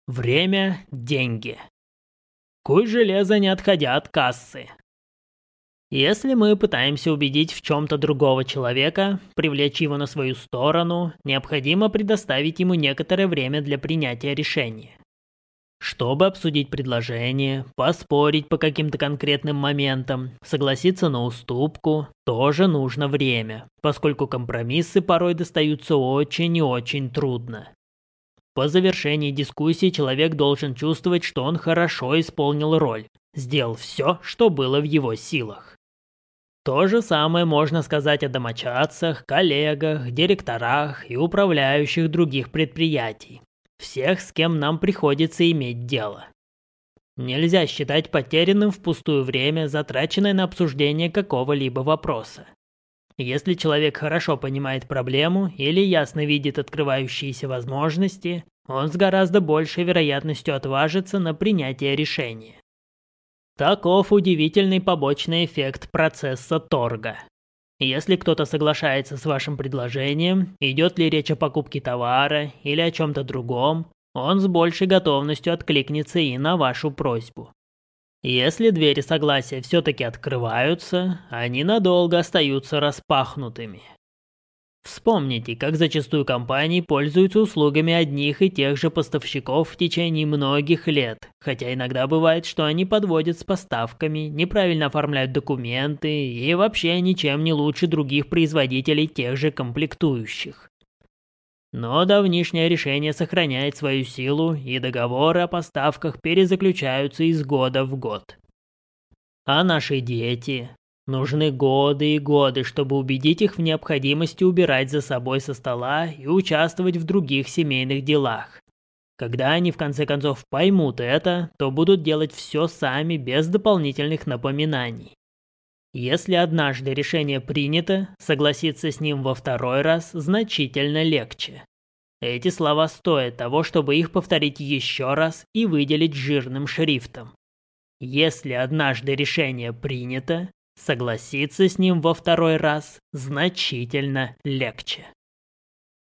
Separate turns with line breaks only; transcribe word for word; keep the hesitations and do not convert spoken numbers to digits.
Время – деньги. Куй железо, не отходя от кассы. Если мы пытаемся убедить в чем-то другого человека, привлечь его на свою сторону, необходимо предоставить ему некоторое время для принятия решения. Чтобы обсудить предложение, поспорить по каким-то конкретным моментам, согласиться на уступку, тоже нужно время, поскольку компромиссы порой достаются очень и очень трудно. По завершении дискуссии человек должен чувствовать, что он хорошо исполнил роль, сделал все, что было в его силах. То же самое можно сказать о домочадцах, коллегах, директорах и управляющих других предприятий. Всех, с кем нам приходится иметь дело. Нельзя считать потерянным впустую время, затраченное на обсуждение какого-либо вопроса. Если человек хорошо понимает проблему или ясно видит открывающиеся возможности, он с гораздо большей вероятностью отважится на принятие решения. Таков удивительный побочный эффект процесса торга. Если кто-то соглашается с вашим предложением, идет ли речь о покупке товара или о чем-то другом, он с большей готовностью откликнется и на вашу просьбу. Если двери согласия все-таки открываются, они надолго остаются распахнутыми. Вспомните, как зачастую компании пользуются услугами одних и тех же поставщиков в течение многих лет, хотя иногда бывает, что они подводят с поставками, неправильно оформляют документы и вообще ничем не лучше других производителей тех же комплектующих. Но давнишнее решение сохраняет свою силу, и договоры о поставках перезаключаются из года в год. А наши дети? Нужны годы и годы, чтобы убедить их в необходимости убирать за собой со стола и участвовать в других семейных делах. Когда они в конце концов поймут это, то будут делать все сами без дополнительных напоминаний. Если однажды решение принято, согласиться с ним во второй раз значительно легче. Эти слова стоят того, чтобы их повторить еще раз и выделить жирным шрифтом. Если однажды решение принято, согласиться с ним во второй раз значительно легче.